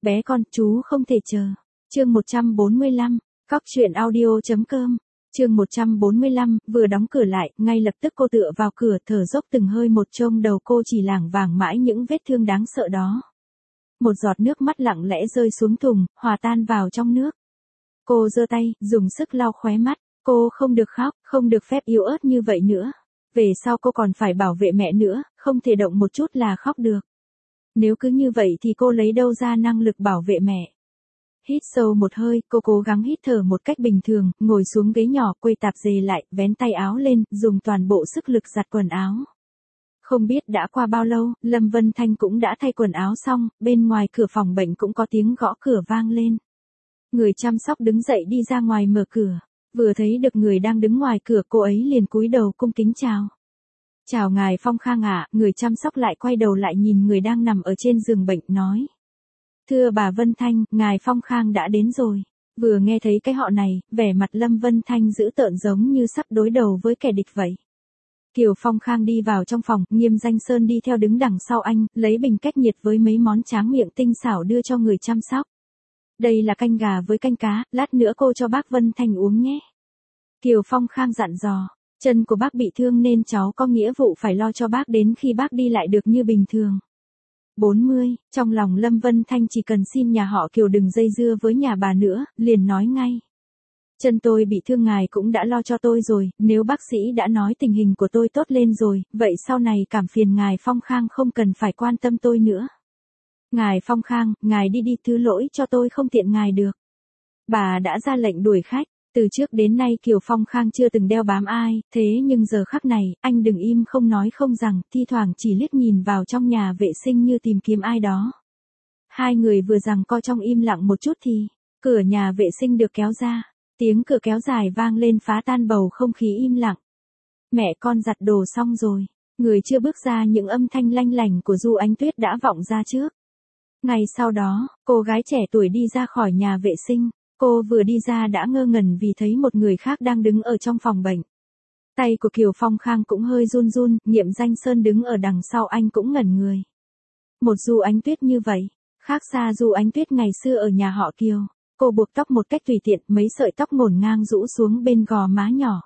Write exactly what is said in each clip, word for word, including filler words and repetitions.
Bé con, chú không thể chờ. Chương một trăm bốn mươi lăm, Cóc truyện audio chấm com. Chương một trăm bốn mươi lăm, vừa đóng cửa lại, ngay lập tức cô tựa vào cửa, thở dốc từng hơi một, trông đầu cô chỉ lảng vảng mãi những vết thương đáng sợ đó. Một giọt nước mắt lặng lẽ rơi xuống thùng, hòa tan vào trong nước. Cô giơ tay, dùng sức lau khóe mắt. Cô không được khóc, không được phép yếu ớt như vậy nữa. Về sau cô còn phải bảo vệ mẹ nữa, không thể động một chút là khóc được. Nếu cứ như vậy thì cô lấy đâu ra năng lực bảo vệ mẹ. Hít sâu một hơi, cô cố gắng hít thở một cách bình thường, ngồi xuống ghế nhỏ, quây tạp dề lại, vén tay áo lên, dùng toàn bộ sức lực giặt quần áo. Không biết đã qua bao lâu, Lâm Vân Thanh cũng đã thay quần áo xong, bên ngoài cửa phòng bệnh cũng có tiếng gõ cửa vang lên. Người chăm sóc đứng dậy đi ra ngoài mở cửa. Vừa thấy được người đang đứng ngoài cửa, cô ấy liền cúi đầu cung kính chào. Chào ngài Phong Khang ạ. Người chăm sóc lại quay đầu lại nhìn người đang nằm ở trên giường bệnh, nói. Thưa bà Vân Thanh, ngài Phong Khang đã đến rồi. Vừa nghe thấy cái họ này, vẻ mặt Lâm Vân Thanh dữ tợn giống như sắp đối đầu với kẻ địch vậy. Kiều Phong Khang đi vào trong phòng, Nghiêm Danh Sơn đi theo đứng đằng sau anh, lấy bình cách nhiệt với mấy món tráng miệng tinh xảo đưa cho người chăm sóc. Đây là canh gà với canh cá, lát nữa cô cho bác Vân Thanh uống nhé. Kiều Phong Khang dặn dò, chân của bác bị thương nên cháu có nghĩa vụ phải lo cho bác đến khi bác đi lại được như bình thường. bốn mươi, trong lòng Lâm Vân Thanh chỉ cần xin nhà họ Kiều đừng dây dưa với nhà bà nữa, liền nói ngay. Chân tôi bị thương ngài cũng đã lo cho tôi rồi, nếu bác sĩ đã nói tình hình của tôi tốt lên rồi, vậy sau này cảm phiền ngài Phong Khang không cần phải quan tâm tôi nữa. Ngài Phong Khang, ngài đi đi, thứ lỗi cho tôi không tiện ngài được. Bà đã ra lệnh đuổi khách, từ trước đến nay Kiều Phong Khang chưa từng đeo bám ai, thế nhưng giờ khắc này, anh đừng im không nói không rằng, thi thoảng chỉ liếc nhìn vào trong nhà vệ sinh như tìm kiếm ai đó. Hai người vừa giằng co trong im lặng một chút thì, cửa nhà vệ sinh được kéo ra, tiếng cửa kéo dài vang lên phá tan bầu không khí im lặng. Mẹ con giặt đồ xong rồi, người chưa bước ra những âm thanh lanh lành của Du Ánh Tuyết đã vọng ra trước. Ngay sau đó, cô gái trẻ tuổi đi ra khỏi nhà vệ sinh. Cô vừa đi ra đã ngơ ngẩn vì thấy một người khác đang đứng ở trong phòng bệnh. Tay của Kiều Phong Khang cũng hơi run run, Nhiệm Danh Sơn đứng ở đằng sau anh cũng ngẩn người. Một Du Ánh Tuyết như vậy, khác xa Du Ánh Tuyết ngày xưa ở nhà họ Kiều. Cô buộc tóc một cách tùy tiện, mấy sợi tóc ngổn ngang rũ xuống bên gò má nhỏ.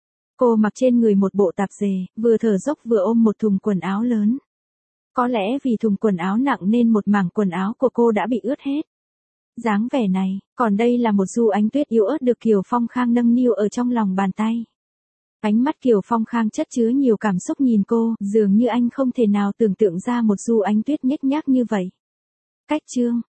Cô mặc trên người một bộ tạp dề, vừa thở dốc vừa ôm một thùng quần áo lớn. Có lẽ vì thùng quần áo nặng nên một mảng quần áo của cô đã bị ướt hết. Dáng vẻ này, còn đây là một Du Ánh Tuyết yếu ớt được Kiều Phong Khang nâng niu ở trong lòng bàn tay. Ánh mắt Kiều Phong Khang chất chứa nhiều cảm xúc nhìn cô, dường như anh không thể nào tưởng tượng ra một Du Ánh Tuyết nhếch nhác như vậy. Cách chương